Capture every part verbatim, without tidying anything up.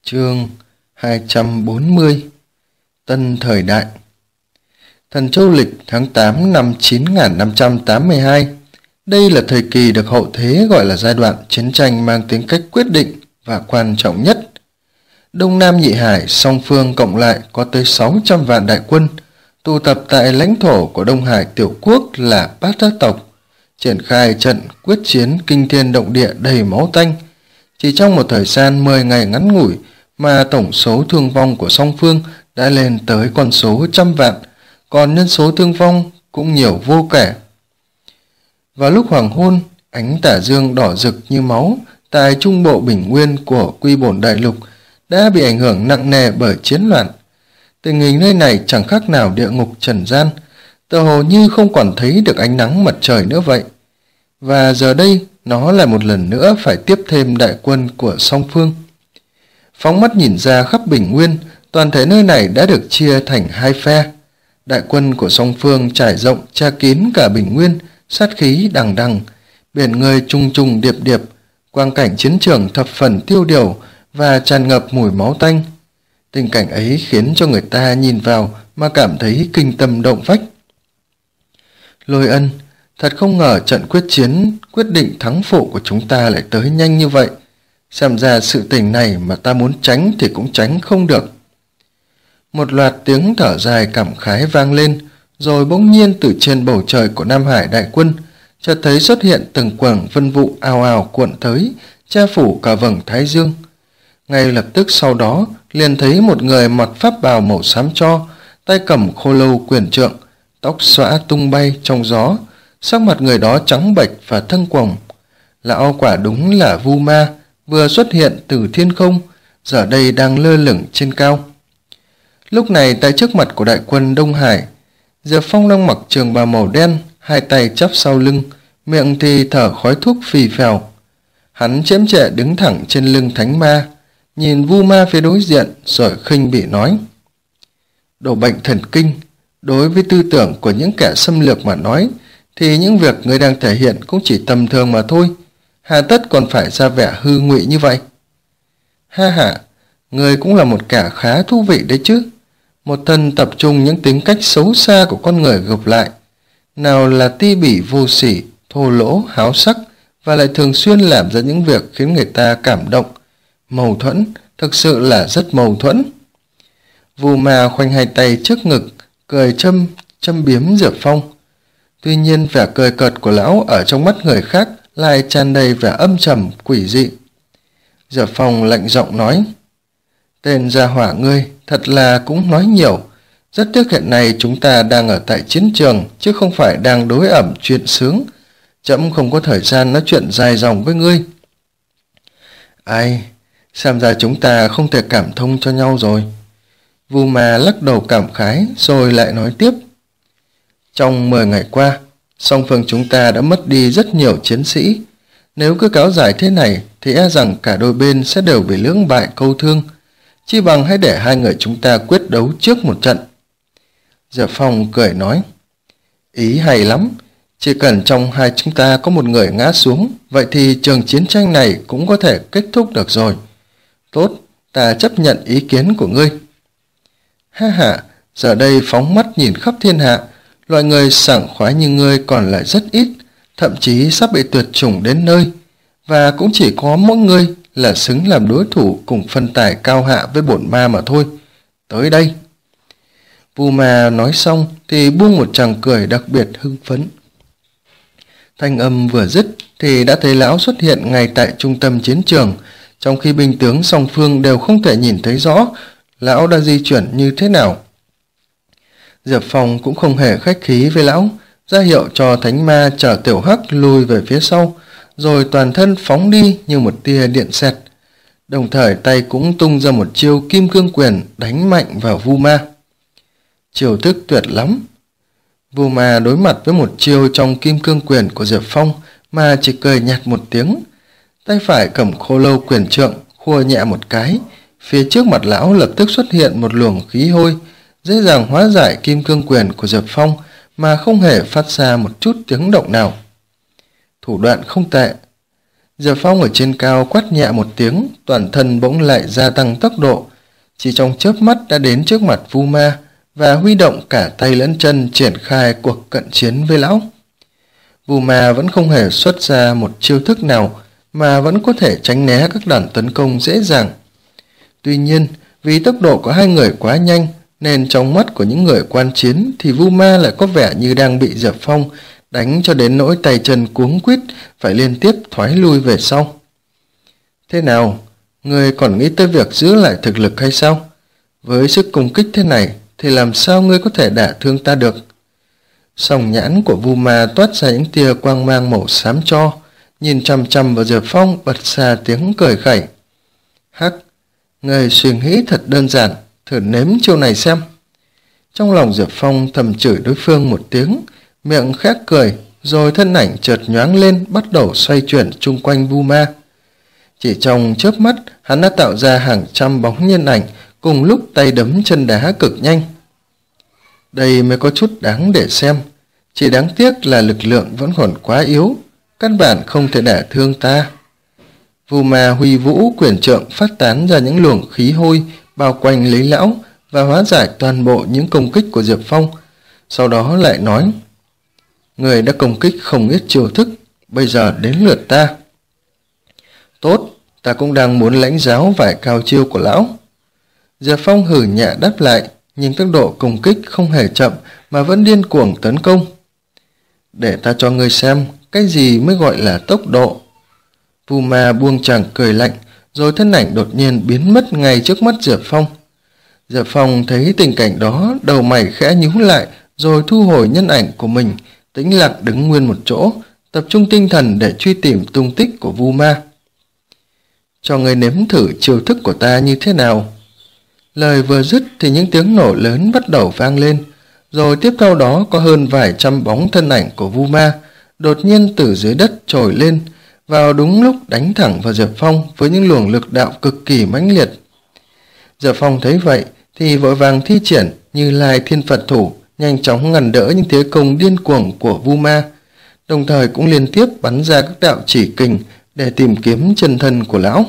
Chương hai trăm bốn mươi. Tân thời đại. Thần Châu lịch tháng tám năm chín nghìn năm trăm tám mươi hai. Đây là thời kỳ được hậu thế gọi là giai đoạn chiến tranh mang tính cách quyết định và quan trọng nhất. Đông Nam Nhị Hải song phương cộng lại có tới sáu trăm vạn đại quân, tụ tập tại lãnh thổ của Đông Hải tiểu quốc là Bát Giác tộc, triển khai trận quyết chiến kinh thiên động địa đầy máu tanh. Chỉ trong một thời gian mười ngày ngắn ngủi mà tổng số thương vong của song phương đã lên tới con số trăm vạn, còn nhân số thương vong cũng nhiều vô kể. Vào lúc hoàng hôn, ánh tà dương đỏ rực như máu tại trung bộ bình nguyên của Quy Bổn Đại Lục đã bị ảnh hưởng nặng nề bởi chiến loạn. Tình hình nơi này chẳng khác nào địa ngục trần gian, tựa hồ như không còn thấy được ánh nắng mặt trời nữa vậy. Và giờ đây, nó lại một lần nữa phải tiếp thêm đại quân của song phương. Phóng mắt nhìn ra khắp bình nguyên, toàn thể nơi này đã được chia thành hai phe. Đại quân của song phương trải rộng che kín cả bình nguyên, sát khí đằng đằng, biển người trùng trùng điệp điệp, quang cảnh chiến trường thập phần tiêu điều và tràn ngập mùi máu tanh. Tình cảnh ấy khiến cho người ta nhìn vào mà cảm thấy kinh tâm động phách. Lôi Ân, thật không ngờ trận quyết chiến quyết định thắng phụ của chúng ta lại tới nhanh như vậy. Xem ra sự tình này mà ta muốn tránh thì cũng tránh không được. Một loạt tiếng thở dài cảm khái vang lên, rồi bỗng nhiên từ trên bầu trời của Nam Hải đại quân chợt thấy xuất hiện từng quầng vân vụ ào ào cuộn tới, che phủ cả vầng thái dương. Ngay lập tức sau đó liền thấy một người mặc pháp bào màu xám tro, tay cầm khô lâu quyền trượng, tóc xõa tung bay trong gió, sắc mặt người đó trắng bệch và thân quầng. Lão quả đúng là Vu Ma, vừa xuất hiện từ thiên không, giờ đây đang lơ lửng trên cao. Lúc này tại trước mặt của đại quân Đông Hải, Diệp Phong đang mặc trường bào màu đen, hai tay chắp sau lưng, miệng thì thở khói thuốc phì phèo. Hắn chễm chệ đứng thẳng trên lưng thánh ma, nhìn Vu Ma phía đối diện rồi khinh bỉ nói: Đồ bệnh thần kinh, đối với tư tưởng của những kẻ xâm lược mà nói thì những việc người đang thể hiện cũng chỉ tầm thường mà thôi, hà tất còn phải ra vẻ hư ngụy như vậy. Ha ha, người cũng là một kẻ khá thú vị đấy chứ. Một thân tập trung những tính cách xấu xa của con người gộp lại, nào là ti bỉ vô sỉ, thô lỗ, háo sắc, và lại thường xuyên làm ra những việc khiến người ta cảm động. Mâu thuẫn, thực sự là rất mâu thuẫn. Vu Ma khoanh hai tay trước ngực, cười châm, châm biếm Diệp Phong. Tuy nhiên vẻ cười cợt của lão ở trong mắt người khác lại tràn đầy vẻ âm trầm, quỷ dị. Diệp Phong lạnh giọng nói: Tên gia hỏa ngươi thật là cũng nói nhiều. Rất tiếc hiện nay chúng ta đang ở tại chiến trường, chứ không phải đang đối ẩm chuyện sướng. Trẫm không có thời gian nói chuyện dài dòng với ngươi. Ai, xem ra chúng ta không thể cảm thông cho nhau rồi. Vu Ma lắc đầu cảm khái rồi lại nói tiếp: Trong mười ngày qua, song phương chúng ta đã mất đi rất nhiều chiến sĩ. Nếu cứ kéo dài thế này thì e rằng cả đôi bên sẽ đều bị lưỡng bại câu thương. Chi bằng hãy để hai người chúng ta quyết đấu trước một trận. Diệp Phong cười nói: Ý hay lắm. Chỉ cần trong hai chúng ta có một người ngã xuống, vậy thì trường chiến tranh này cũng có thể kết thúc được rồi. Tốt, ta chấp nhận ý kiến của ngươi. Ha ha, giờ đây phóng mắt nhìn khắp thiên hạ, loại người sảng khoái như ngươi còn lại rất ít, thậm chí sắp bị tuyệt chủng đến nơi. Và cũng chỉ có mỗi ngươi là xứng làm đối thủ cùng phân tài cao hạ với bổn ma mà thôi. Tới đây. Vu Ma nói xong thì buông một tràng cười đặc biệt hưng phấn. Thanh âm vừa dứt thì đã thấy lão xuất hiện ngay tại trung tâm chiến trường, trong khi binh tướng song phương đều không thể nhìn thấy rõ lão đã di chuyển như thế nào. Diệp Phong cũng không hề khách khí với lão, ra hiệu cho thánh ma chở Tiểu Hắc lùi về phía sau, rồi toàn thân phóng đi như một tia điện xẹt. Đồng thời tay cũng tung ra một chiêu kim cương quyền đánh mạnh vào Vu Ma. Chiêu thức tuyệt lắm. Vu Ma đối mặt với một chiêu trong kim cương quyền của Diệp Phong mà chỉ cười nhạt một tiếng. Tay phải cầm khô lâu quyền trượng khua nhẹ một cái, phía trước mặt lão lập tức xuất hiện một luồng khí hôi, dễ dàng hóa giải kim cương quyền của Diệp Phong mà không hề phát ra một chút tiếng động nào. Thủ đoạn không tệ. Diệp Phong ở trên cao quát nhẹ một tiếng, toàn thân bỗng lại gia tăng tốc độ, chỉ trong chớp mắt đã đến trước mặt Vu Ma và huy động cả tay lẫn chân triển khai cuộc cận chiến với lão. Vu Ma vẫn không hề xuất ra một chiêu thức nào mà vẫn có thể tránh né các đòn tấn công dễ dàng. Tuy nhiên, vì tốc độ của hai người quá nhanh nên trong mắt của những người quan chiến thì Vu Ma lại có vẻ như đang bị Diệp Phong đánh cho đến nỗi tay chân cuống quýt phải liên tiếp thoái lui về sau. Thế nào, ngươi còn nghĩ tới việc giữ lại thực lực hay sao? Với sức công kích thế này thì làm sao ngươi có thể đả thương ta được? Sòng nhãn của Vu Ma toát ra những tia quang mang màu xám cho, nhìn chằm chằm vào Diệp Phong bật ra tiếng cười khẩy. Hắc, ngươi suy nghĩ thật đơn giản, thử nếm chiêu này xem. Trong lòng Diệp Phong thầm chửi đối phương một tiếng, miệng khẽ cười, rồi thân ảnh chợt nhoáng lên bắt đầu xoay chuyển chung quanh Vu Ma. Chỉ trong chớp mắt, hắn đã tạo ra hàng trăm bóng nhân ảnh cùng lúc tay đấm chân đá cực nhanh. Đây mới có chút đáng để xem, chỉ đáng tiếc là lực lượng vẫn còn quá yếu, căn bản không thể đả thương ta. Vu Ma huy vũ quyền trượng phát tán ra những luồng khí hôi bao quanh lấy lão và hóa giải toàn bộ những công kích của Diệp Phong, sau đó lại nói: người đã công kích không ít chiêu thức, bây giờ đến lượt ta. Tốt, ta cũng đang muốn lãnh giáo vài cao chiêu của lão. Diệp Phong hử nhẹ đáp lại, nhưng tốc độ công kích không hề chậm mà vẫn điên cuồng tấn công. Để ta cho ngươi xem cái gì mới gọi là tốc độ. Vu Ma buông chàng cười lạnh, rồi thân ảnh đột nhiên biến mất ngay trước mắt Diệp Phong. Diệp Phong thấy tình cảnh đó, đầu mày khẽ nhíu lại, rồi thu hồi nhân ảnh của mình, tĩnh lặng đứng nguyên một chỗ, tập trung tinh thần để truy tìm tung tích của Vu Ma. Cho ngươi nếm thử chiêu thức của ta như thế nào. Lời vừa dứt thì những tiếng nổ lớn bắt đầu vang lên, rồi tiếp theo đó có hơn vài trăm bóng thân ảnh của Vu Ma đột nhiên từ dưới đất trồi lên, vào đúng lúc đánh thẳng vào Diệp Phong với những luồng lực đạo cực kỳ mãnh liệt. Diệp Phong thấy vậy thì vội vàng thi triển Như Lai Thiên Phật Thủ, nhanh chóng ngăn đỡ những thế công điên cuồng của Vu Ma, đồng thời cũng liên tiếp bắn ra các đạo chỉ kình để tìm kiếm chân thân của lão.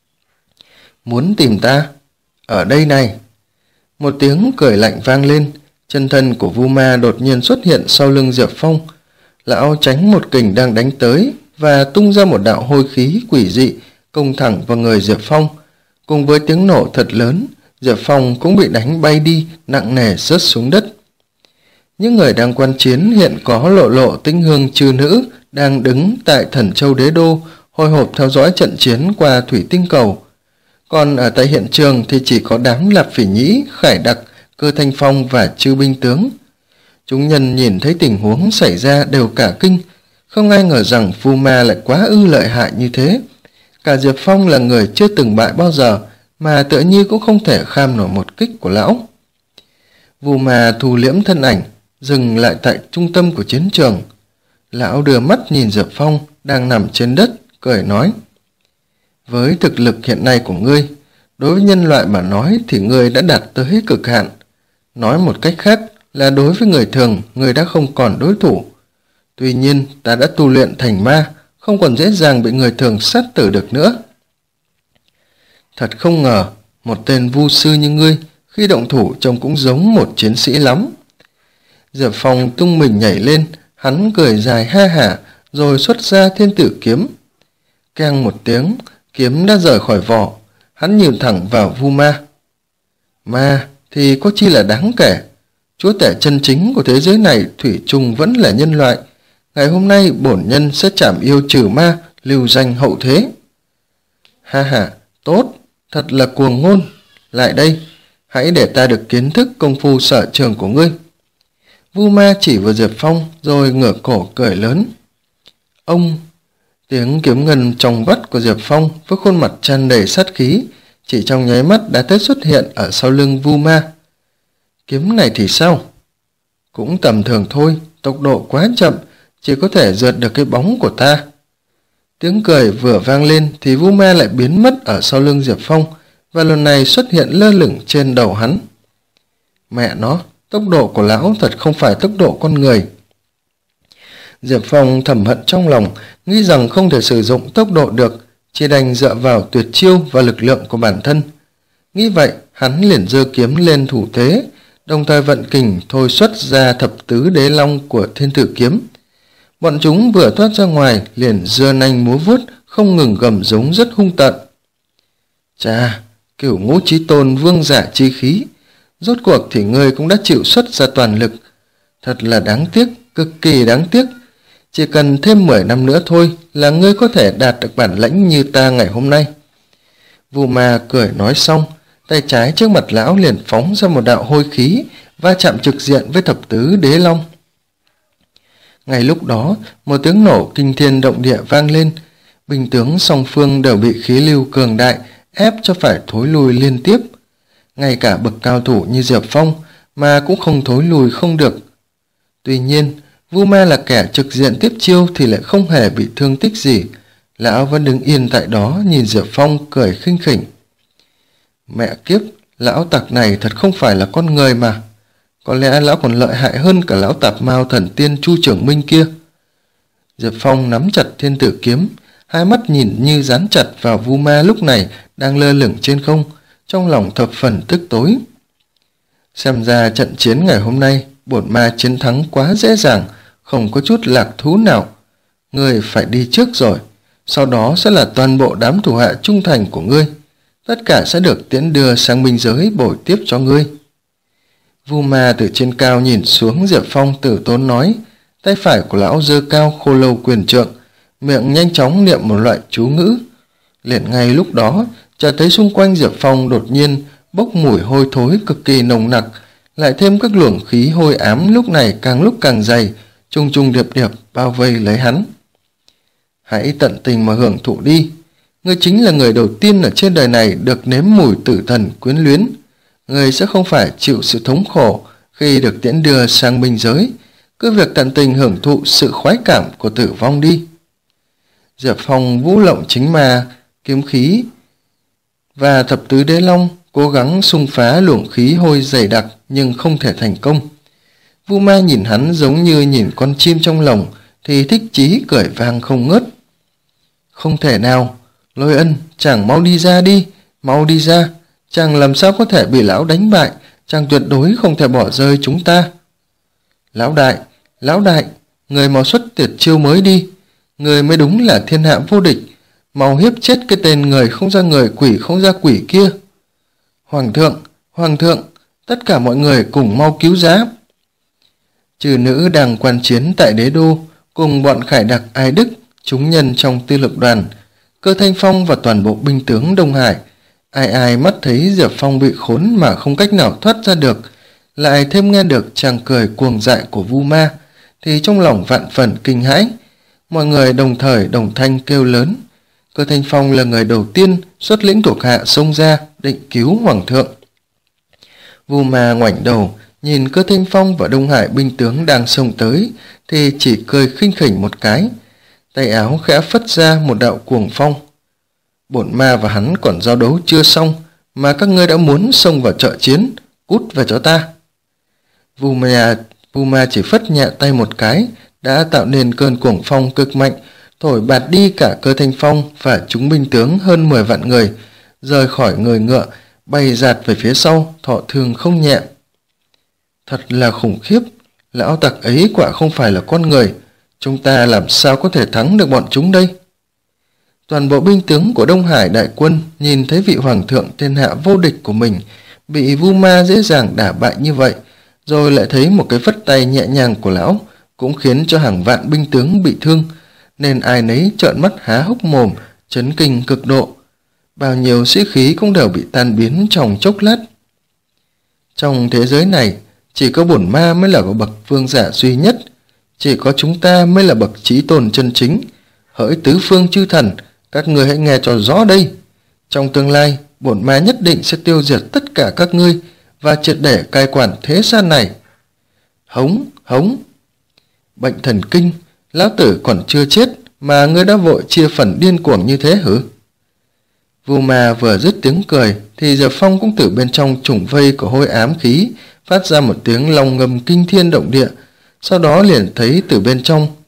Muốn tìm ta? Ở đây này. Một tiếng cười lạnh vang lên, chân thân của Vu Ma đột nhiên xuất hiện sau lưng Diệp Phong. Lão tránh một kình đang đánh tới và tung ra một đạo hôi khí quỷ dị công thẳng vào người Diệp Phong. Cùng với tiếng nổ thật lớn, Diệp Phong cũng bị đánh bay đi, nặng nề rớt xuống đất. Những người đang quan chiến hiện có Lộ Lộ, Tĩnh Hương Trư Nữ đang đứng tại Thần Châu Đế Đô, hồi hộp theo dõi trận chiến qua thủy tinh cầu. Còn ở tại hiện trường thì chỉ có đám Lạp Phỉ Nhĩ, Khải Đặc, Cơ Thanh Phong và Chư Binh Tướng. Chúng nhân nhìn thấy tình huống xảy ra đều cả kinh, không ai ngờ rằng Vu Ma lại quá ư lợi hại như thế. Cả Diệp Phong là người chưa từng bại bao giờ, mà tựa như cũng không thể kham nổi một kích của lão. Vu Ma thu liễm thân ảnh, dừng lại tại trung tâm của chiến trường. Lão đưa mắt nhìn Diệp Phong đang nằm trên đất, cười nói: với thực lực hiện nay của ngươi, đối với nhân loại mà nói thì ngươi đã đạt tới cực hạn. Nói một cách khác là đối với người thường, ngươi đã không còn đối thủ. Tuy nhiên, ta đã tu luyện thành ma, không còn dễ dàng bị người thường sát tử được nữa. Thật không ngờ, một tên vu sư như ngươi, khi động thủ trông cũng giống một chiến sĩ lắm. Diệp Phong tung mình nhảy lên, hắn cười dài ha hả, rồi xuất ra thiên tử kiếm. Keng một tiếng, kiếm đã rời khỏi vỏ, hắn nhìn thẳng vào Vu Ma. Ma thì có chi là đáng kể, chúa tể chân chính của thế giới này thủy chung vẫn là nhân loại. Ngày hôm nay bổn nhân sẽ trảm yêu trừ ma, lưu danh hậu thế. Ha ha, tốt, thật là cuồng ngôn. Lại đây, hãy để ta được kiến thức công phu sở trường của ngươi. Vu Ma chỉ vào Diệp Phong rồi ngửa cổ cười lớn. Ông... Tiếng kiếm ngân trong vắt của Diệp Phong với khuôn mặt tràn đầy sát khí, chỉ trong nháy mắt đã tới xuất hiện ở sau lưng Vu Ma. Kiếm này thì sao? Cũng tầm thường thôi, tốc độ quá chậm, chỉ có thể rượt được cái bóng của ta. Tiếng cười vừa vang lên thì Vu Ma lại biến mất ở sau lưng Diệp Phong, và lần này xuất hiện lơ lửng trên đầu hắn. Mẹ nó, tốc độ của lão thật không phải tốc độ con người. Diệp Phong thầm hận trong lòng, nghĩ rằng không thể sử dụng tốc độ được, chỉ đành dựa vào tuyệt chiêu và lực lượng của bản thân. Nghĩ vậy, hắn liền giơ kiếm lên thủ thế, đồng thời vận kình thôi xuất ra thập tứ đế long của thiên tử kiếm. Bọn chúng vừa thoát ra ngoài liền giơ nanh múa vuốt, không ngừng gầm giống rất hung tợn. Chà, Cửu Ngũ Chí Tôn vương giả chi khí, rốt cuộc thì ngươi cũng đã chịu xuất ra toàn lực. Thật là đáng tiếc, cực kỳ đáng tiếc. Chỉ cần thêm mười năm nữa thôi là ngươi có thể đạt được bản lãnh như ta ngày hôm nay. Vu Ma cười nói xong, tay trái trước mặt lão liền phóng ra một đạo hôi khí, va chạm trực diện với thập tứ đế long. Ngay lúc đó, một tiếng nổ kinh thiên động địa vang lên, binh tướng song phương đều bị khí lưu cường đại ép cho phải thối lui liên tiếp. Ngay cả bậc cao thủ như Diệp Phong mà cũng không thối lùi không được. Tuy nhiên, Vu Ma là kẻ trực diện tiếp chiêu thì lại không hề bị thương tích gì. Lão vẫn đứng yên tại đó nhìn Diệp Phong cười khinh khỉnh. Mẹ kiếp, lão tặc này thật không phải là con người mà. Có lẽ lão còn lợi hại hơn cả lão tạp mao thần tiên Chu Trưởng Minh kia. Diệp Phong nắm chặt thiên tử kiếm, hai mắt nhìn như dán chặt vào Vu Ma lúc này đang lơ lửng trên không, trong lòng thập phần tức tối. Xem ra trận chiến ngày hôm nay, bổn ma chiến thắng quá dễ dàng, không có chút lạc thú nào. Ngươi phải đi trước rồi, sau đó sẽ là toàn bộ đám thủ hạ trung thành của ngươi. Tất cả sẽ được tiễn đưa sang biên giới bồi tiếp cho ngươi. Vu Ma từ trên cao nhìn xuống Diệp Phong tử tốn nói, tay phải của lão giơ cao khô lâu quyền trượng, miệng nhanh chóng niệm một loại chú ngữ. Liền ngay lúc đó, chợt thấy xung quanh Diệp Phong đột nhiên bốc mùi hôi thối cực kỳ nồng nặc, lại thêm các luồng khí hôi ám lúc này càng lúc càng dày, chung chung điệp điệp bao vây lấy hắn. Hãy tận tình mà hưởng thụ đi. Ngươi chính là người đầu tiên ở trên đời này được nếm mùi tử thần quyến luyến. Ngươi sẽ không phải chịu sự thống khổ khi được tiễn đưa sang biên giới. Cứ việc tận tình hưởng thụ sự khoái cảm của tử vong đi. Diệp Phong vũ lộng chính ma, kiếm khí và thập tứ đế long cố gắng xung phá luồng khí hôi dày đặc nhưng không thể thành công. Vu Ma nhìn hắn giống như nhìn con chim trong lồng thì thích chí cười vang không ngớt. Không thể nào, Lôi Ân, chàng mau đi ra đi, mau đi ra, chàng làm sao có thể bị lão đánh bại, chàng tuyệt đối không thể bỏ rơi chúng ta. Lão đại, lão đại, người mau xuất tuyệt chiêu mới đi, người mới đúng là thiên hạ vô địch, mau hiếp chết cái tên người không ra người quỷ không ra quỷ kia. Hoàng thượng, hoàng thượng, tất cả mọi người cùng mau cứu giá. Trừ nữ đang quan chiến tại đế đô cùng bọn khải đặc Ai Đức, chúng nhân trong tư lực đoàn, Cơ Thanh Phong và toàn bộ binh tướng Đông Hải, ai ai mắt thấy Diệp Phong bị khốn mà không cách nào thoát ra được, lại thêm nghe được chàng cười cuồng dại của Vu Ma, thì trong lòng vạn phần kinh hãi. Mọi người đồng thời đồng thanh kêu lớn. Cơ Thanh Phong là người đầu tiên xuất lĩnh thuộc hạ xông ra định cứu hoàng thượng. Vu Ma ngoảnh đầu nhìn Cơ Thanh Phong và Đông Hải binh tướng đang xông tới thì chỉ cười khinh khỉnh một cái, tay áo khẽ phất ra một đạo cuồng phong. Bổn ma và hắn còn giao đấu chưa xong mà các ngươi đã muốn xông vào trợ chiến, cút về cho ta. Vu Ma, Vu Ma chỉ phất nhẹ tay một cái đã tạo nên cơn cuồng phong cực mạnh, thổi bạt đi cả Cơ Thanh Phong và chúng binh tướng hơn mười vạn người, rời khỏi người ngựa, bay dạt về phía sau, thọ thương không nhẹ. Thật là khủng khiếp, lão tặc ấy quả không phải là con người, chúng ta làm sao có thể thắng được bọn chúng đây? Toàn bộ binh tướng của Đông Hải đại quân nhìn thấy vị hoàng thượng thiên hạ vô địch của mình bị Vu Ma dễ dàng đả bại như vậy, rồi lại thấy một cái phất tay nhẹ nhàng của lão cũng khiến cho hàng vạn binh tướng bị thương, nên ai nấy trợn mắt há hốc mồm, chấn kinh cực độ. Bao nhiêu sĩ khí cũng đều bị tan biến trong chốc lát. Trong thế giới này, chỉ có bổn ma mới là bậc vương giả duy nhất, chỉ có chúng ta mới là bậc chí tôn chân chính. Hỡi tứ phương chư thần, các ngươi hãy nghe cho rõ đây. Trong tương lai, bổn ma nhất định sẽ tiêu diệt tất cả các ngươi và triệt để cai quản thế gian này. Hống, hống. Bệnh thần kinh, lão tử còn chưa chết mà ngươi đã vội chia phần điên cuồng như thế hử? Vu Ma vừa dứt tiếng cười thì Diệp Phong cũng từ bên trong trùng vây của hôi ám khí phát ra một tiếng long ngâm kinh thiên động địa, sau đó liền thấy từ bên trong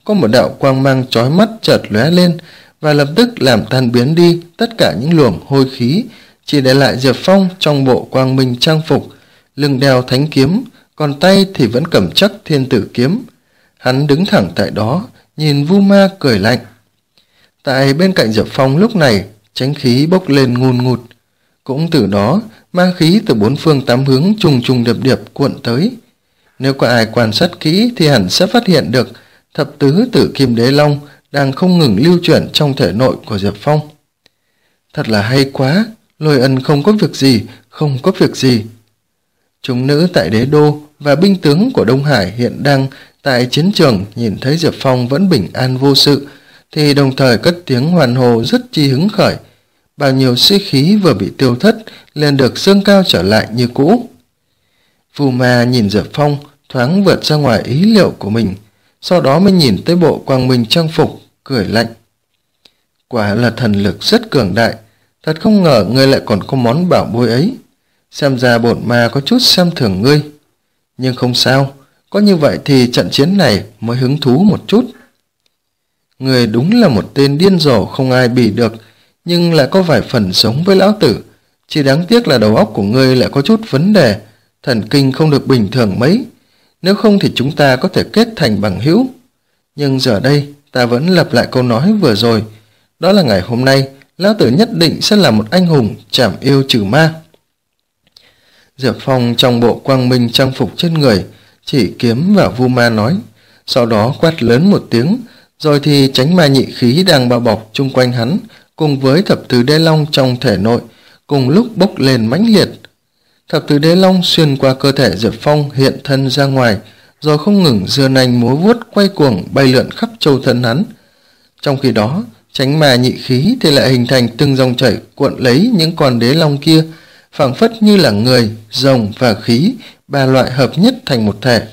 có một đạo quang mang chói mắt chợt lóe lên và lập tức làm tan biến đi tất cả những luồng hôi khí, chỉ để lại Diệp Phong trong bộ quang minh trang phục, lưng đeo thánh kiếm, còn tay thì vẫn cầm chắc thiên tử kiếm. Hắn đứng thẳng tại đó, nhìn Vu Ma cười lạnh. Tại bên cạnh Diệp Phong lúc này, chánh khí bốc lên ngùn ngụt. Cũng từ đó, ma khí từ bốn phương tám hướng trùng trùng điệp điệp cuộn tới. Nếu có ai quan sát kỹ thì hẳn sẽ phát hiện được thập tứ tử kim đế long đang không ngừng lưu chuyển trong thể nội của Diệp Phong. Thật là hay quá, Lôi Ân không có việc gì, không có việc gì. Chúng nữ tại đế đô và binh tướng của Đông Hải hiện đang tại chiến trường nhìn thấy Diệp Phong vẫn bình an vô sự, thì đồng thời cất tiếng hoàn hồ rất chi hứng khởi. Bao nhiêu sĩ khí vừa bị tiêu thất liền được dâng cao trở lại như cũ. Vu Ma nhìn Diệp Phong thoáng vượt ra ngoài ý liệu của mình, sau đó mới nhìn tới bộ quang minh trang phục, cười lạnh. Quả là thần lực rất cường đại, thật không ngờ ngươi lại còn có món bảo bối ấy. Xem ra bổn ma có chút xem thường ngươi. Nhưng không sao, có như vậy thì trận chiến này mới hứng thú một chút. Ngươi đúng là một tên điên rồ không ai bì được, nhưng lại có vài phần giống với lão tử. Chỉ đáng tiếc là đầu óc của ngươi lại có chút vấn đề, thần kinh không được bình thường mấy. Nếu không thì chúng ta có thể kết thành bằng hữu. Nhưng giờ đây ta vẫn lặp lại câu nói vừa rồi, đó là ngày hôm nay lão tử nhất định sẽ là một anh hùng trảm yêu trừ ma. Diệp Phong trong bộ quang minh trang phục trên người chỉ kiếm vào Vu Ma nói, sau đó quát lớn một tiếng, rồi thì chánh ma nhị khí đang bao bọc chung quanh hắn cùng với thập tứ đế long trong thể nội cùng lúc bốc lên mãnh liệt. Thập tứ đế long xuyên qua cơ thể Diệp Phong hiện thân ra ngoài, rồi không ngừng giơ nanh múa vuốt quay cuồng bay lượn khắp châu thân hắn. Trong khi đó, chánh ma nhị khí thì lại hình thành từng dòng chảy cuộn lấy những con đế long kia, phảng phất như là người, rồng và khí, ba loại hợp nhất thành một thể.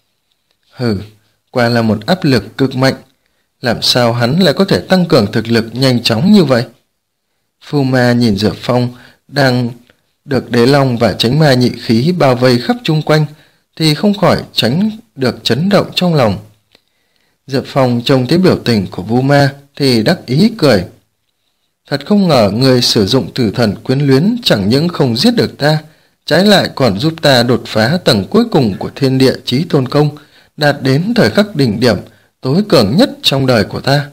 Hừ, quả là một áp lực cực mạnh. Làm sao hắn lại có thể tăng cường thực lực nhanh chóng như vậy? Vu Ma nhìn Diệp Phong đang được đế long và chánh ma nhị khí bao vây khắp chung quanh thì không khỏi tránh được chấn động trong lòng. Diệp Phong trông thấy biểu tình của Vu Ma thì đắc ý cười. Thật không ngờ người sử dụng tử thần quyến luyến chẳng những không giết được ta, trái lại còn giúp ta đột phá tầng cuối cùng của thiên địa chí tôn công, đạt đến thời khắc đỉnh điểm tối cường nhất trong đời của ta.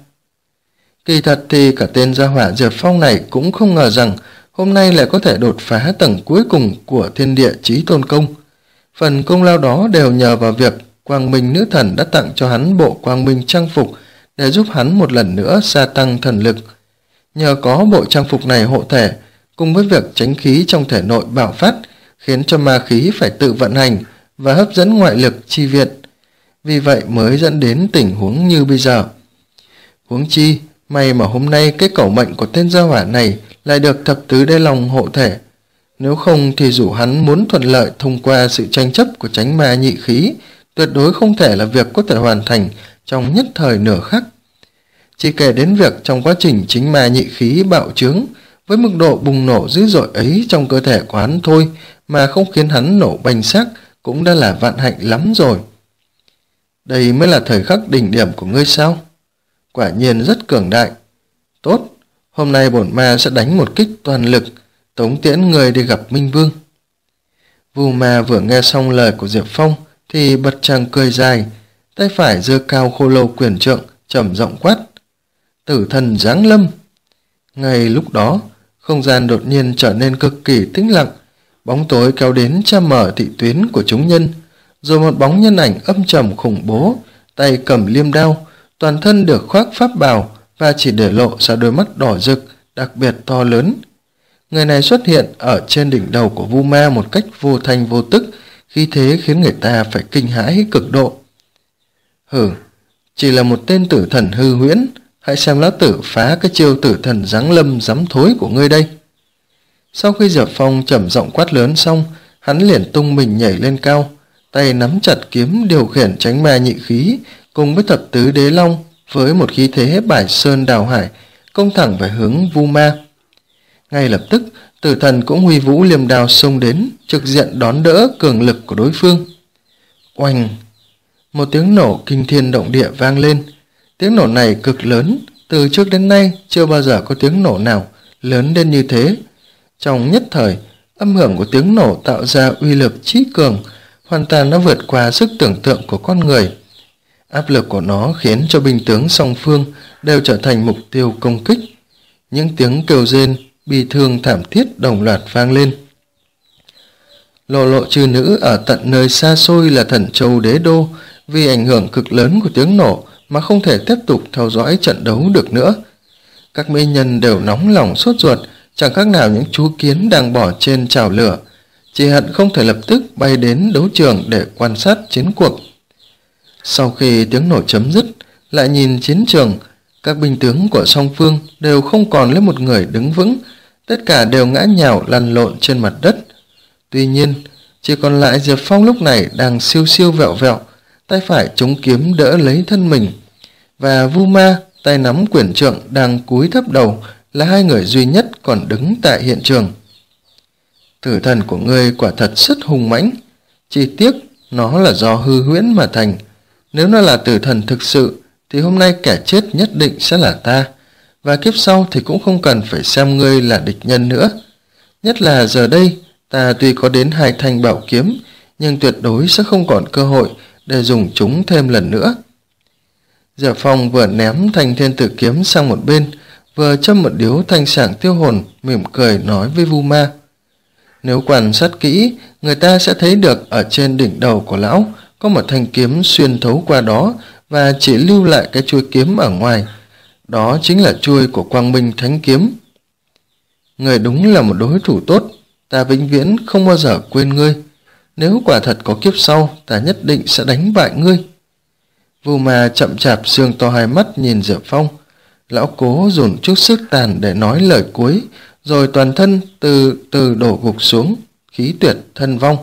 Kỳ thật thì cả tên gia hỏa Diệp Phong này cũng không ngờ rằng hôm nay lại có thể đột phá tầng cuối cùng của thiên địa chí tôn công. Phần công lao đó đều nhờ vào việc Quang Minh nữ thần đã tặng cho hắn bộ quang minh trang phục để giúp hắn một lần nữa gia tăng thần lực. Nhờ có bộ trang phục này hộ thể, cùng với việc chánh khí trong thể nội bạo phát, khiến cho ma khí phải tự vận hành và hấp dẫn ngoại lực chi viện. Vì vậy mới dẫn đến tình huống như bây giờ. Huống chi, may mà hôm nay cái cẩu mệnh của tên gia hỏa này lại được thập tứ đế long hộ thể. Nếu không thì dù hắn muốn thuận lợi thông qua sự tranh chấp của chánh ma nhị khí, tuyệt đối không thể là việc có thể hoàn thành trong nhất thời nửa khắc. Chỉ kể đến việc trong quá trình chính ma nhị khí bạo trướng, với mức độ bùng nổ dữ dội ấy trong cơ thể của hắn thôi mà không khiến hắn nổ banh xác cũng đã là vạn hạnh lắm rồi. Đây mới là thời khắc đỉnh điểm của ngươi sao? Quả nhiên rất cường đại. Tốt, hôm nay bổn ma sẽ đánh một kích toàn lực, tống tiễn người đi gặp Minh Vương. Vu Ma vừa nghe xong lời của Diệp Phong thì bật tràng cười dài, tay phải giơ cao khô lâu quyền trượng, trầm giọng quát: Tử thần giáng lâm! Ngay lúc đó, không gian đột nhiên trở nên cực kỳ tĩnh lặng, bóng tối kéo đến che mở thị tuyến của chúng nhân, rồi một bóng nhân ảnh âm trầm khủng bố, tay cầm liêm đao, toàn thân được khoác pháp bào và chỉ để lộ ra đôi mắt đỏ rực đặc biệt to lớn. Người này xuất hiện ở trên đỉnh đầu của Vu Ma một cách vô thanh vô tức, khí thế khiến người ta phải kinh hãi cực độ. Hừ, chỉ là một tên tử thần hư huyễn, hãy xem lão tử phá cái chiêu tử thần giáng lâm dám thối của ngươi đây. Sau khi Diệp Phong trầm giọng quát lớn xong, hắn liền tung mình nhảy lên cao, tay nắm chặt kiếm điều khiển chánh ma nhị khí cùng với thập tứ đế long với một khí thế bài sơn đào hải, công thẳng về hướng Vu Ma. Ngay lập tức, tử thần cũng huy vũ liềm đao xông đến, trực diện đón đỡ cường lực của đối phương. Oanh! Một tiếng nổ kinh thiên động địa vang lên, Tiếng nổ này cực lớn, từ trước đến nay chưa bao giờ có tiếng nổ nào lớn đến như thế. Trong nhất thời, âm hưởng của tiếng nổ tạo ra uy lực chí cường, hoàn toàn đã vượt qua sức tưởng tượng của con người. Áp lực của nó khiến cho binh tướng song phương đều trở thành mục tiêu công kích. Những tiếng kêu rên, bi thương thảm thiết đồng loạt vang lên. Lộ lộ trừ nữ ở tận nơi xa xôi là Thần Châu Đế Đô, vì ảnh hưởng cực lớn của tiếng nổ mà không thể tiếp tục theo dõi trận đấu được nữa. Các mỹ nhân đều nóng lòng sốt ruột, chẳng khác nào những chú kiến đang bỏ trên chảo lửa, chỉ hận không thể lập tức bay đến đấu trường để quan sát chiến cuộc. Sau khi tiếng nổ chấm dứt, lại nhìn chiến trường, các binh tướng của song phương đều không còn lấy một người đứng vững, tất cả đều ngã nhào lăn lộn trên mặt đất. Tuy nhiên, chỉ còn lại Diệp Phong lúc này đang siêu siêu vẹo vẹo, tay phải chống kiếm đỡ lấy thân mình, và Vu Ma tay nắm quyển trượng đang cúi thấp đầu là hai người duy nhất còn đứng tại hiện trường. Tử thần của ngươi quả thật rất hùng mãnh, chỉ tiếc nó là do hư huyễn mà thành. Nếu nó là tử thần thực sự thì hôm nay kẻ chết nhất định sẽ là ta, và kiếp sau thì cũng không cần phải xem ngươi là địch nhân nữa. Nhất là giờ đây, ta tuy có đến hai thanh bảo kiếm, nhưng tuyệt đối sẽ không còn cơ hội để dùng chúng thêm lần nữa. Diệp Phong vừa ném thanh thiên tử kiếm sang một bên, vừa châm một điếu thanh sảng tiêu hồn, mỉm cười nói với Vu Ma. Nếu quan sát kỹ, người ta sẽ thấy được ở trên đỉnh đầu của lão có một thanh kiếm xuyên thấu qua đó và chỉ lưu lại cái chuôi kiếm ở ngoài. Đó chính là chuôi của Quang Minh Thánh Kiếm. Người đúng là một đối thủ tốt, ta vĩnh viễn không bao giờ quên ngươi. Nếu quả thật có kiếp sau, ta nhất định sẽ đánh bại ngươi. Vu Ma chậm chạp sương to hai mắt nhìn Diệp Phong. Lão cố dồn chút sức tàn để nói lời cuối, rồi toàn thân từ từ đổ gục xuống, khí tuyệt thân vong.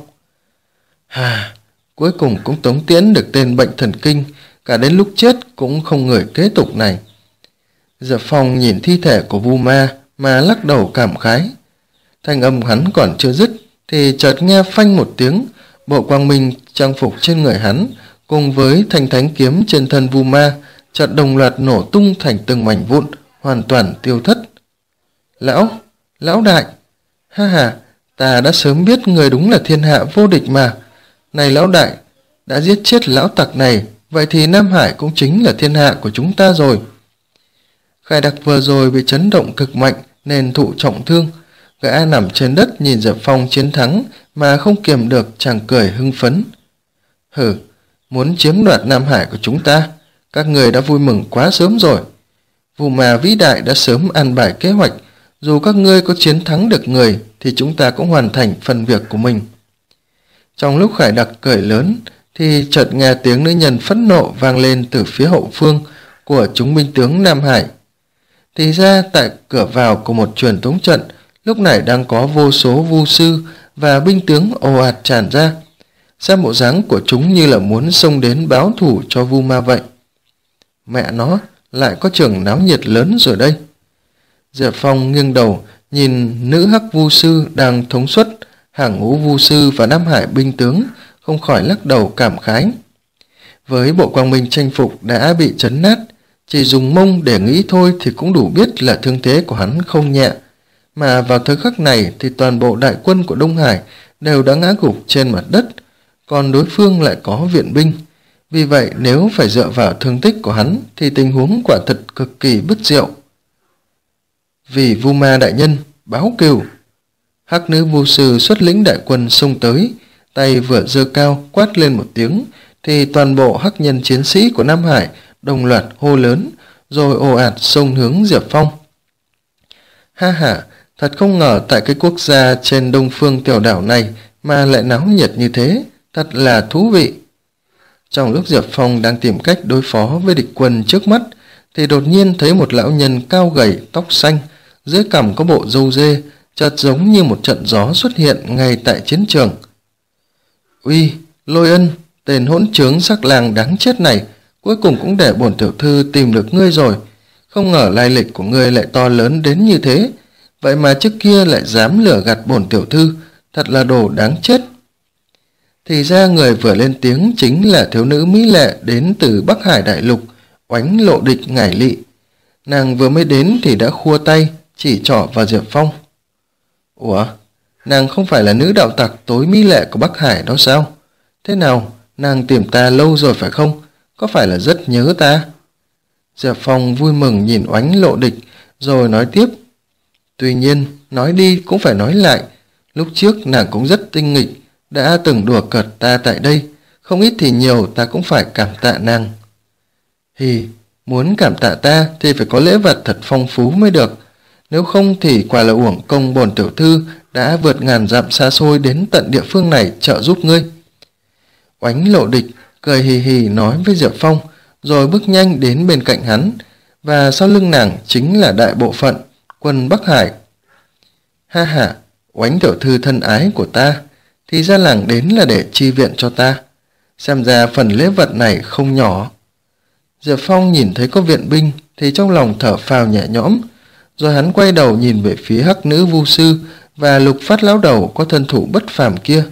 Hà, cuối cùng cũng tống tiễn được tên bệnh thần kinh, cả đến lúc chết cũng không người kế tục này. Diệp Phong nhìn thi thể của Vu Ma mà lắc đầu cảm khái. Thanh âm hắn còn chưa dứt thì chợt nghe phanh một tiếng, bộ quang minh trang phục trên người hắn cùng với thanh thánh kiếm trên thân Vu Ma chợt đồng loạt nổ tung thành từng mảnh vụn, hoàn toàn tiêu thất. Lão, lão đại, ha ha, ta đã sớm biết người đúng là thiên hạ vô địch mà. Này lão đại, đã giết chết lão tặc này, vậy thì Nam Hải cũng chính là thiên hạ của chúng ta rồi. Khải Đặc vừa rồi bị chấn động cực mạnh nên thụ trọng thương, gã nằm trên đất nhìn Diệp Phong chiến thắng mà không kiềm được chàng cười hưng phấn. Hừ, muốn chiếm đoạt Nam Hải của chúng ta, các người đã vui mừng quá sớm rồi. Vu Ma vĩ đại đã sớm an bài kế hoạch, dù các ngươi có chiến thắng được người thì chúng ta cũng hoàn thành phần việc của mình. Trong lúc Khải Đặc cười lớn thì chợt nghe tiếng nữ nhân phẫn nộ vang lên từ phía hậu phương của chúng binh tướng Nam Hải. Thì ra tại cửa vào của một truyền tống trận lúc này đang có vô số vu sư và binh tướng ồ ạt tràn ra. Xem bộ dáng của chúng như là muốn xông đến báo thù cho Vu Ma vậy. Mẹ nó, lại có trường náo nhiệt lớn rồi đây. Diệp Phong nghiêng đầu nhìn nữ hắc vu sư đang thống suất hàng ngũ vu sư và Nam Hải binh tướng, không khỏi lắc đầu cảm khái. Với bộ quang minh tranh phục đã bị chấn nát, chỉ dùng mông để nghĩ thôi thì cũng đủ biết là thương thế của hắn không nhẹ. Mà vào thời khắc này thì toàn bộ đại quân của Đông Hải đều đã ngã gục trên mặt đất, còn đối phương lại có viện binh. Vì vậy nếu phải dựa vào thương tích của hắn thì tình huống quả thật cực kỳ bứt rượu. Vì Vu Ma đại nhân, báo cừu. Hắc nữ vu sư xuất lĩnh đại quân xông tới, tay vừa giơ cao quát lên một tiếng thì toàn bộ hắc nhân chiến sĩ của Nam Hải đồng loạt hô lớn, rồi ồ ạt xông hướng Diệp Phong. Ha ha, thật không ngờ tại cái quốc gia trên đông phương tiểu đảo này mà lại náo nhiệt như thế, thật là thú vị. Trong lúc Diệp Phong đang tìm cách đối phó với địch quân trước mắt thì đột nhiên thấy một lão nhân cao gầy tóc xanh, dưới cằm có bộ râu dê, chợt giống như một trận gió xuất hiện ngay tại chiến trường. Uy, Lôi Ân, tên hỗn trướng sắc lang đáng chết này, cuối cùng cũng để bổn tiểu thư tìm được ngươi rồi. Không ngờ lai lịch của ngươi lại to lớn đến như thế, vậy mà trước kia lại dám lừa gạt bổn tiểu thư, thật là đồ đáng chết. Thì ra người vừa lên tiếng chính là thiếu nữ mỹ lệ đến từ Bắc Hải đại lục, Oánh Lộ Địch ngải lị. Nàng vừa mới đến thì đã khua tay chỉ trỏ vào Diệp Phong. Ủa, nàng không phải là nữ đạo tặc tối mỹ lệ của Bắc Hải đó sao? Thế nào, nàng tìm ta lâu rồi phải không? Có phải là rất nhớ ta? Diệp Phong vui mừng nhìn Oánh Lộ Địch rồi nói tiếp. Tuy nhiên, nói đi cũng phải nói lại. Lúc trước nàng cũng rất tinh nghịch, đã từng đùa cợt ta tại đây. Không ít thì nhiều ta cũng phải cảm tạ nàng. Hì, muốn cảm tạ ta thì phải có lễ vật thật phong phú mới được. Nếu không thì quả là uổng công bổn tiểu thư đã vượt ngàn dặm xa xôi đến tận địa phương này trợ giúp ngươi. Oánh Lộ Địch cười hì hì nói với Diệp Phong, rồi bước nhanh đến bên cạnh hắn, và sau lưng nàng chính là đại bộ phận quân Bắc Hải. Ha ha, Oánh tiểu thư thân ái của ta, thì ra làng đến là để chi viện cho ta. Xem ra phần lễ vật này không nhỏ. Diệp Phong nhìn thấy có viện binh thì trong lòng thở phào nhẹ nhõm, rồi hắn quay đầu nhìn về phía Hắc Nữ Vu Sư và Lục Phát lão đầu có thân thủ bất phàm kia.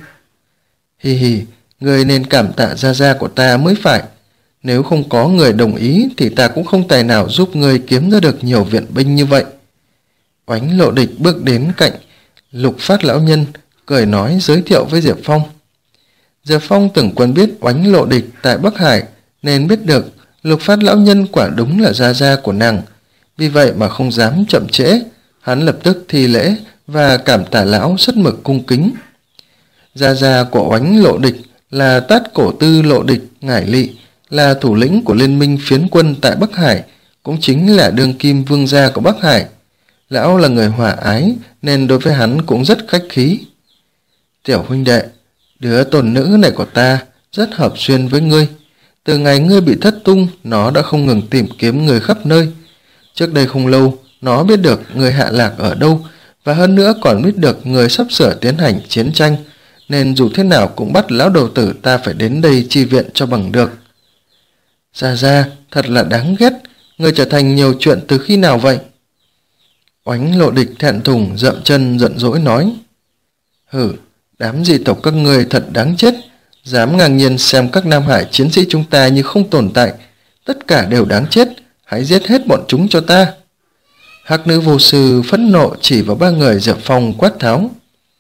Hi hi, người nên cảm tạ gia gia của ta mới phải. Nếu không có người đồng ý thì ta cũng không tài nào giúp người kiếm ra được nhiều viện binh như vậy. Oánh Lộ Địch bước đến cạnh Lục Phát lão nhân, cười nói giới thiệu với Diệp Phong. Diệp Phong từng quen biết Oánh Lộ Địch tại Bắc Hải, nên biết được Lục Phát lão nhân quả đúng là gia gia của nàng. Vì vậy mà không dám chậm trễ, hắn lập tức thi lễ và cảm tạ lão rất mực cung kính. Gia gia của Oánh Lộ Địch là Tát Cổ Tư Lộ Địch ngải lị, là thủ lĩnh của liên minh phiến quân tại Bắc Hải, cũng chính là đương kim vương gia của Bắc Hải. Lão là người hòa ái nên đối với hắn cũng rất khách khí. Tiểu huynh đệ, đứa tôn nữ này của ta rất hợp duyên với ngươi. Từ ngày ngươi bị thất tung, nó đã không ngừng tìm kiếm người khắp nơi. Trước đây không lâu, nó biết được người hạ lạc ở đâu, và hơn nữa còn biết được người sắp sửa tiến hành chiến tranh, nên dù thế nào cũng bắt lão đầu tử ta phải đến đây chi viện cho bằng được. Gia Gia, thật là đáng ghét, người trở thành nhiều chuyện từ khi nào vậy? Oánh Lộ Địch thẹn thùng dậm chân giận dỗi nói. Hử, đám dị tộc các ngươi thật đáng chết, dám ngang nhiên xem các Nam Hải chiến sĩ chúng ta như không tồn tại, tất cả đều đáng chết, hãy giết hết bọn chúng cho ta. Hắc Nữ Vô Sư phẫn nộ chỉ vào ba người Diệp Phong quát tháo.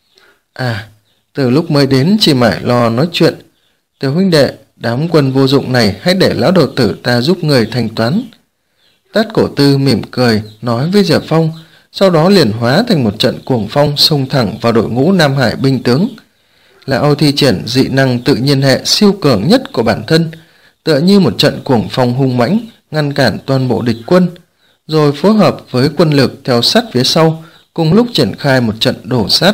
À, từ lúc mới đến chỉ mải lo nói chuyện. Tiểu huynh đệ, đám quân vô dụng này hãy để lão đầu tử ta giúp người thanh toán. Tát Cổ Tư mỉm cười nói với Diệp Phong, sau đó liền hóa thành một trận cuồng phong xông thẳng vào đội ngũ Nam Hải binh tướng. Lão thi triển dị năng tự nhiên hệ siêu cường nhất của bản thân, tựa như một trận cuồng phong hung mãnh ngăn cản toàn bộ địch quân, rồi phối hợp với quân lực theo sát phía sau, cùng lúc triển khai một trận đổ sát.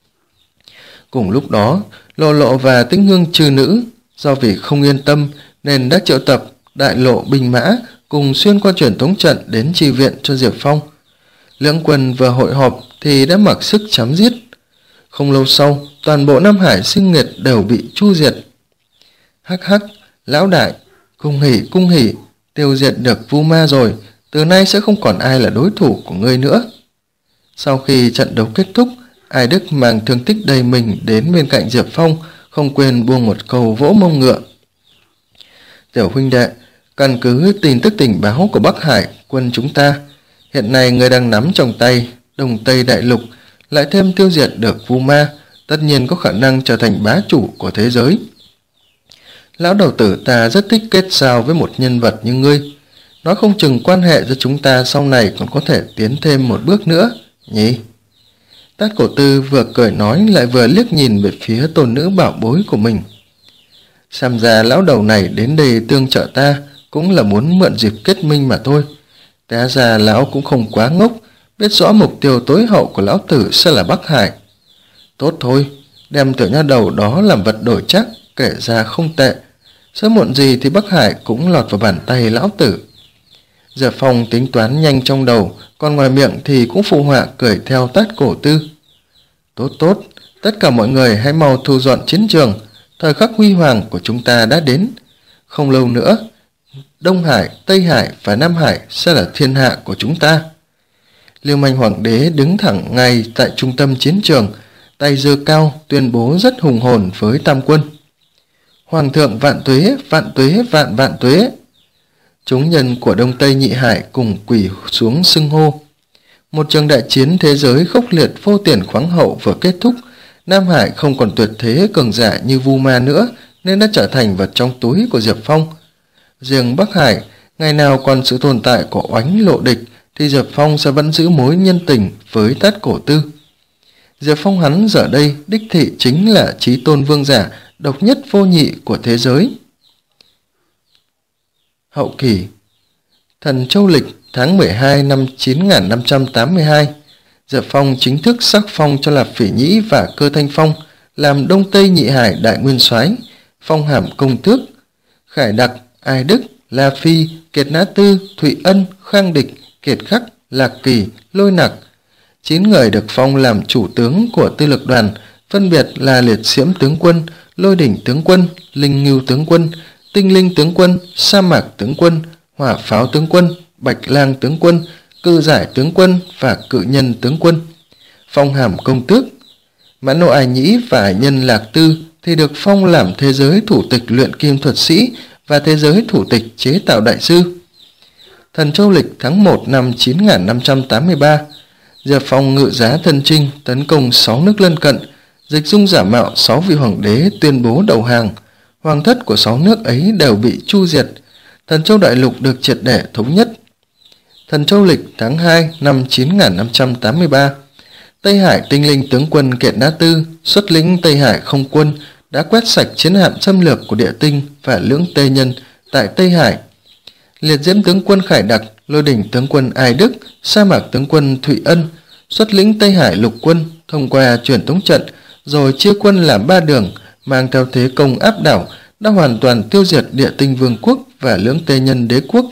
Cùng lúc đó, Lộ Lộ và Tĩnh Hương Trư Nữ do vì không yên tâm nên đã triệu tập đại lộ binh mã cùng xuyên qua truyền tống trận đến chi viện cho Diệp Phong. Lưỡng quân vừa hội họp thì đã mặc sức chém giết. Không lâu sau, toàn bộ Nam Hải sinh nghiệt đều bị chu diệt. Hắc hắc, lão đại, cung hỉ cung hỉ, tiêu diệt được Vu Ma rồi, từ nay sẽ không còn ai là đối thủ của ngươi nữa. Sau khi trận đấu kết thúc, Ai Đức mang thương tích đầy mình đến bên cạnh Diệp Phong, không quên buông một câu vỗ mông ngựa. Tiểu huynh đệ, căn cứ tin tức tình báo của Bắc Hải quân chúng ta, hiện nay người đang nắm trong tay Đông Tây Đại Lục, lại thêm tiêu diệt được Vu Ma, tất nhiên có khả năng trở thành bá chủ của thế giới. Lão đầu tử ta rất thích kết giao với một nhân vật như ngươi, nói không chừng quan hệ giữa chúng ta sau này còn có thể tiến thêm một bước nữa, nhỉ? Tát Cổ Tư vừa cười nói lại vừa liếc nhìn về phía tôn nữ bảo bối của mình. Xem ra lão đầu này đến đây tương trợ ta cũng là muốn mượn dịp kết minh mà thôi. Té ra lão cũng không quá ngốc, biết rõ mục tiêu tối hậu của lão tử sẽ là Bắc Hải. Tốt thôi, đem tiểu nha đầu đó làm vật đổi chắc, kể ra không tệ. Sớm muộn gì thì Bắc Hải cũng lọt vào bàn tay lão tử. Diệp Phong tính toán nhanh trong đầu, còn ngoài miệng thì cũng phụ họa cười theo Tát Cổ Tư. Tốt tốt, tất cả mọi người hãy mau thu dọn chiến trường, thời khắc huy hoàng của chúng ta đã đến. Không lâu nữa, Đông Hải, Tây Hải và Nam Hải sẽ là thiên hạ của chúng ta. Liêu Manh Hoàng đế đứng thẳng ngay tại trung tâm chiến trường, tay giơ cao tuyên bố rất hùng hồn với tam quân. Hoàng thượng vạn tuế, vạn tuế, vạn vạn tuế. Chúng nhân của Đông Tây Nhị Hải cùng quỳ xuống xưng hô. Một trường đại chiến thế giới khốc liệt vô tiền khoáng hậu vừa kết thúc. Nam Hải không còn tuyệt thế cường giả như Vu Ma nữa, nên đã trở thành vật trong túi của Diệp Phong. Riêng Bắc Hải, ngày nào còn sự tồn tại của Oánh Lộ Địch thì Diệp Phong sẽ vẫn giữ mối nhân tình với Tát Cổ Tư. Diệp Phong hắn giờ đây đích thị chính là chí tôn vương giả độc nhất vô nhị của thế giới. Hậu kỳ, Thần Châu Lịch tháng mười hai năm chín nghìn năm trăm tám mươi hai, Diệp Phong chính thức sắc phong cho Lạp Phỉ Nhĩ và Cơ Thanh Phong làm Đông Tây Nhị Hải đại nguyên soái, phong hàm công tước. Khải Đặc, Ai Đức, La Phi, Kiệt Nã Tư, Thụy Ân, Khang Địch, Kiệt Khắc, Lạc Kỳ, Lôi Nặc. Chín người được phong làm chủ tướng của tư lực đoàn, phân biệt là Liệt Diễm tướng quân, Lôi Đỉnh tướng quân, Linh Ngưu tướng quân, Tinh Linh tướng quân, Sa Mạc tướng quân, Hỏa Pháo tướng quân, Bạch Lang tướng quân, Cự Giải tướng quân và Cự Nhân tướng quân. Phong hàm công tước. Mãn Nộ Ai Nhĩ và Hải Nhân Lạc Tư thì được phong làm thế giới thủ tịch luyện kim thuật sĩ và thế giới thủ tịch chế tạo đại sư. Thần Châu Lịch tháng một năm chín nghìn năm trăm tám mươi ba, Diệp Phong ngự giá thân chinh tấn công sáu nước lân cận, dịch dung giả mạo sáu vị hoàng đế tuyên bố đầu hàng. Hoàng thất của sáu nước ấy đều bị chu diệt. Thần Châu Đại Lục được triệt để thống nhất. Thần Châu Lịch tháng hai năm chín nghìn năm trăm tám mươi ba, Tây Hải Tinh Linh tướng quân Kiệt Nã Tư xuất lĩnh Tây Hải không quân đã quét sạch chiến hạm xâm lược của Địa Tinh và Lưỡng Tê Nhân tại Tây Hải. Liệt Diễm tướng quân Khải Đặc, Lôi Đỉnh tướng quân Ai Đức, Sa Mạc tướng quân Thụy Ân xuất lĩnh Tây Hải lục quân thông qua truyền tống trận, rồi chia quân làm ba đường, mang theo thế công áp đảo, đã hoàn toàn tiêu diệt Địa Tinh Vương quốc và Lưỡng Tê Nhân đế quốc.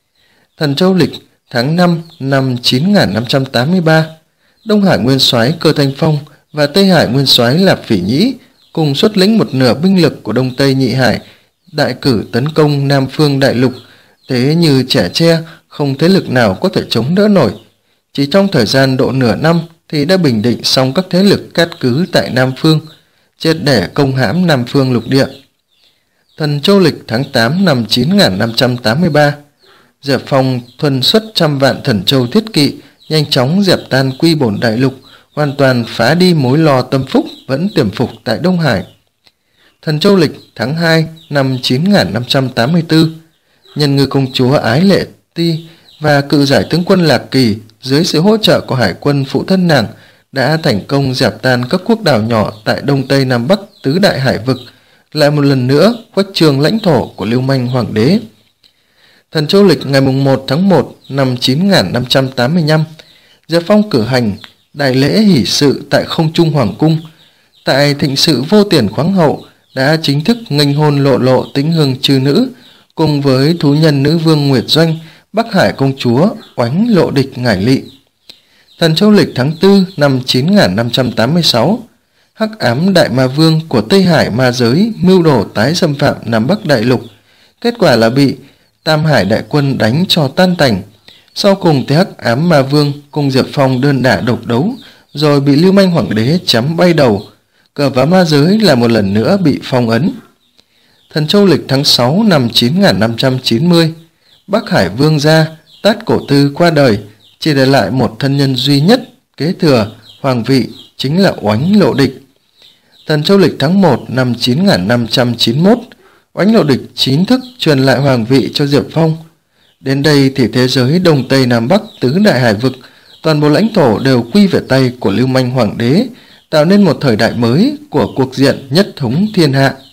Thần Châu Lịch tháng năm năm chín nghìn năm trăm tám mươi ba, Đông Hải nguyên soái Cơ Thanh Phong và Tây Hải nguyên soái Lạp Phỉ Nhĩ cùng xuất lĩnh một nửa binh lực của Đông Tây Nhị Hải đại cử tấn công Nam Phương Đại Lục. Thế như trẻ tre, không thế lực nào có thể chống đỡ nổi. Chỉ trong thời gian độ nửa năm thì đã bình định xong các thế lực cát cứ tại Nam Phương, triệt để công hãm Nam Phương lục địa. Thần Châu Lịch tháng tám năm chín nghìn năm trăm tám mươi ba, Diệp Phong thuần xuất trăm vạn thần châu thiết kỵ, nhanh chóng dẹp tan Quy Bổn Đại Lục, hoàn toàn phá đi mối lo tâm phúc vẫn tiềm phục tại Đông Hải. Thần Châu Lịch tháng hai năm chín nghìn năm trăm tám mươi tư, Nhân Ngư công chúa Ái Lệ Ti và Cự Giải tướng quân Lạc Kỳ dưới sự hỗ trợ của hải quân phụ thân nàng đã thành công dẹp tan các quốc đảo nhỏ tại Đông Tây Nam Bắc tứ đại hải vực, lại một lần nữa khuếch trương lãnh thổ của Lưu Manh Hoàng đế. Thần Châu Lịch ngày một tháng một năm chín nghìn năm trăm tám mươi lăm, Diệp Phong cử hành đại lễ hỷ sự tại Không Trung Hoàng cung. Tại thịnh sự vô tiền khoáng hậu đã chính thức nghênh hôn Lộ Lộ Tĩnh Hương Trư Nữ cùng với thú nhân nữ vương Nguyệt Doanh, Bắc Hải công chúa Oánh Lộ Địch Ngải Lị. Thần Châu Lịch tháng tư năm chín nghìn năm trăm tám mươi sáu, Hắc Ám Đại Ma Vương của Tây Hải ma giới mưu đồ tái xâm phạm Nam Bắc Đại Lục, kết quả là bị Tam Hải đại quân đánh cho tan tành. Sau cùng thì Hắc Ám Ma Vương cùng Diệp Phong đơn đả độc đấu, rồi bị Lưu Manh Hoàng đế chém bay đầu. Cờ Vá ma giới là một lần nữa bị phong ấn. Thần Châu Lịch tháng sáu năm chín nghìn năm trăm chín mươi, Bắc Hải Vương gia Tát Cổ Tư qua đời, chỉ để lại một thân nhân duy nhất kế thừa hoàng vị, chính là Oánh Lộ Địch. Thần Châu Lịch tháng một năm chín nghìn năm trăm chín mươi mốt, Oánh Lộ Địch chính thức truyền lại hoàng vị cho Diệp Phong. Đến đây thì thế giới Đông Tây Nam Bắc tứ đại hải vực, toàn bộ lãnh thổ đều quy về tay của Lưu Manh Hoàng đế, tạo nên một thời đại mới của cuộc diện nhất thống thiên hạ.